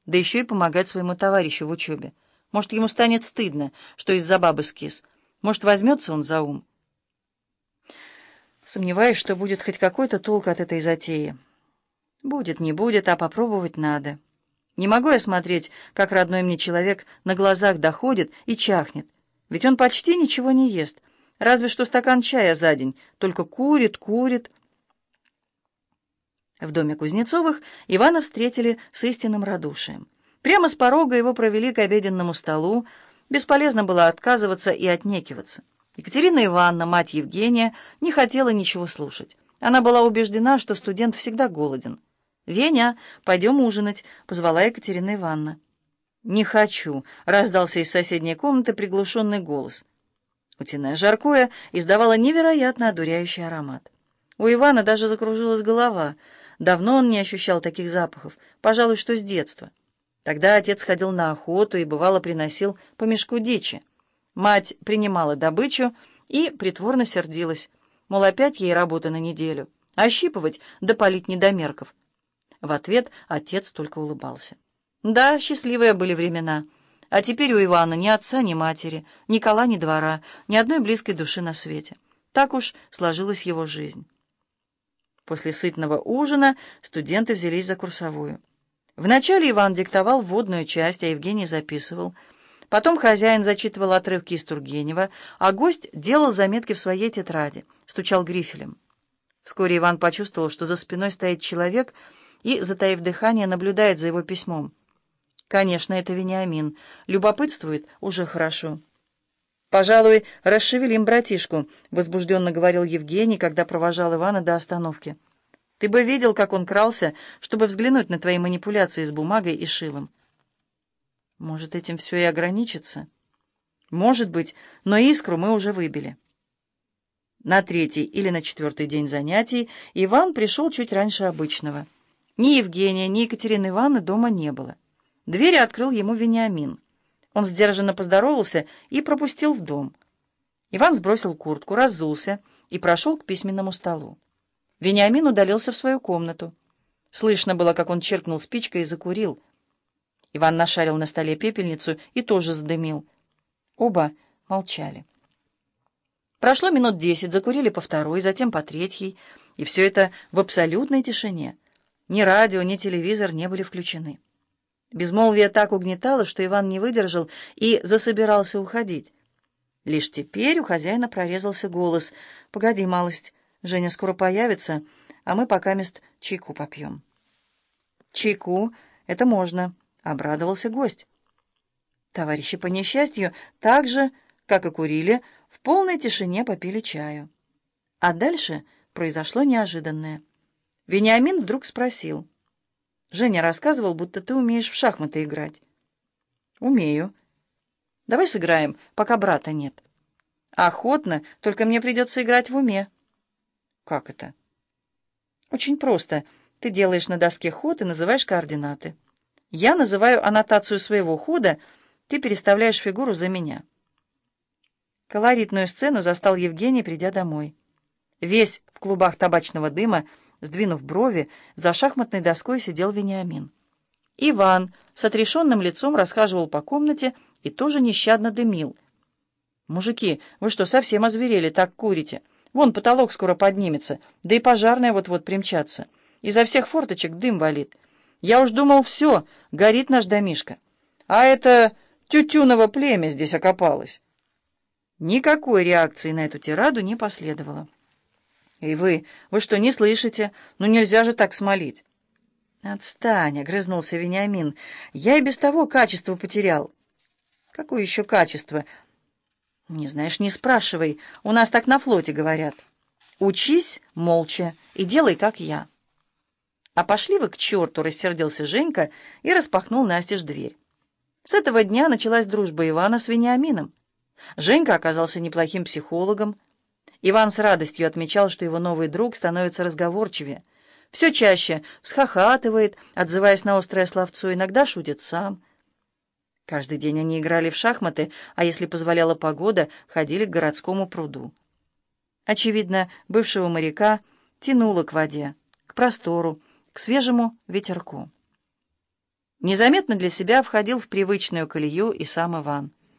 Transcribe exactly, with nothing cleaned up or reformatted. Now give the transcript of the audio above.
да еще и помогать своему товарищу в учебе. Может, ему станет стыдно, что из-за бабы скис. Может, возьмется он за ум. Сомневаюсь, что будет хоть какой-то толк от этой затеи. Будет, не будет, а попробовать надо. Не могу я смотреть, как родной мне человек на глазах доходит и чахнет. Ведь он почти ничего не ест, разве что стакан чая за день, только курит, курит. В доме Кузнецовых Ивана встретили с истинным радушием. Прямо с порога его провели к обеденному столу. Бесполезно было отказываться и отнекиваться. Екатерина Ивановна, мать Евгения, не хотела ничего слушать. Она была убеждена, что студент всегда голоден. «Веня, пойдем ужинать», — позвала Екатерина Ивановна. «Не хочу», — раздался из соседней комнаты приглушенный голос. Утиное жаркое издавало невероятно одуряющий аромат. У Ивана даже закружилась голова. Давно он не ощущал таких запахов, пожалуй, что с детства. Тогда отец ходил на охоту и, бывало, приносил по мешку дичи. Мать принимала добычу и притворно сердилась, мол, опять ей работа на неделю, ощипывать да палить недомерков. В ответ отец только улыбался. Да, счастливые были времена. А теперь у Ивана ни отца, ни матери, ни кола, ни двора, ни одной близкой души на свете. Так уж сложилась его жизнь. После сытного ужина студенты взялись за курсовую. Вначале Иван диктовал вводную часть, а Евгений записывал. Потом хозяин зачитывал отрывки из Тургенева, а гость делал заметки в своей тетради, стучал грифелем. Вскоре Иван почувствовал, что за спиной стоит человек и, затаив дыхание, наблюдает за его письмом. Конечно, это Вениамин. Любопытствует уже хорошо. «Пожалуй, расшевелим братишку», — возбужденно говорил Евгений, когда провожал Ивана до остановки. «Ты бы видел, как он крался, чтобы взглянуть на твои манипуляции с бумагой и шилом». «Может, этим все и ограничится?» «Может быть, но искру мы уже выбили». На третий или на четвертый день занятий Иван пришел чуть раньше обычного. Ни Евгения, ни Екатерины Ивановны дома не было. Дверь открыл ему Вениамин. Он сдержанно поздоровался и пропустил в дом. Иван сбросил куртку, разулся и прошел к письменному столу. Вениамин удалился в свою комнату. Слышно было, как он чиркнул спичкой и закурил. Иван нашарил на столе пепельницу и тоже задымил. Оба молчали. Прошло минут десять, закурили по второй, затем по третьей, и все это в абсолютной тишине. Ни радио, ни телевизор не были включены. Безмолвие так угнетало, что Иван не выдержал и засобирался уходить. Лишь теперь у хозяина прорезался голос. «Погоди, малость, Женя скоро появится, а мы пока мест чайку попьем». «Чайку? Это можно», — обрадовался гость. Товарищи по несчастью так же, как и курили, в полной тишине попили чаю. А дальше произошло неожиданное. Вениамин вдруг спросил. «Женя рассказывал, будто ты умеешь в шахматы играть». «Умею». «Давай сыграем, пока брата нет». «Охотно, только мне придется играть в уме». «Как это?» «Очень просто. Ты делаешь на доске ход и называешь координаты. Я называю аннотацию своего хода, ты переставляешь фигуру за меня». Колоритную сцену застал Евгений, придя домой. Весь в клубах табачного дыма, сдвинув брови, за шахматной доской сидел Вениамин. Иван с отрешенным лицом расхаживал по комнате и тоже нещадно дымил. «Мужики, вы что, совсем озверели, так курите? Вон потолок скоро поднимется, да и пожарные вот-вот примчатся. Изо всех форточек дым валит. Я уж думал, все, горит наш домишко. А это тютюново племя здесь окопалось». Никакой реакции на эту тираду не последовало. «И вы, вы что, не слышите? Ну нельзя же так смолить». «Отстань», — огрызнулся Вениамин. «Я и без того качество потерял». «Какое еще качество?» «Не знаешь, не спрашивай. У нас так на флоте говорят. Учись молча и делай, как я». «А пошли вы к черту», — рассердился Женька и распахнул настежь дверь. С этого дня началась дружба Ивана с Вениамином. Женька оказался неплохим психологом. Иван с радостью отмечал, что его новый друг становится разговорчивее. Все чаще всхохатывает, отзываясь на острое словцо, иногда шутит сам. Каждый день они играли в шахматы, а если позволяла погода, ходили к городскому пруду. Очевидно, бывшего моряка тянуло к воде, к простору, к свежему ветерку. Незаметно для себя входил в привычную колею и сам Иван.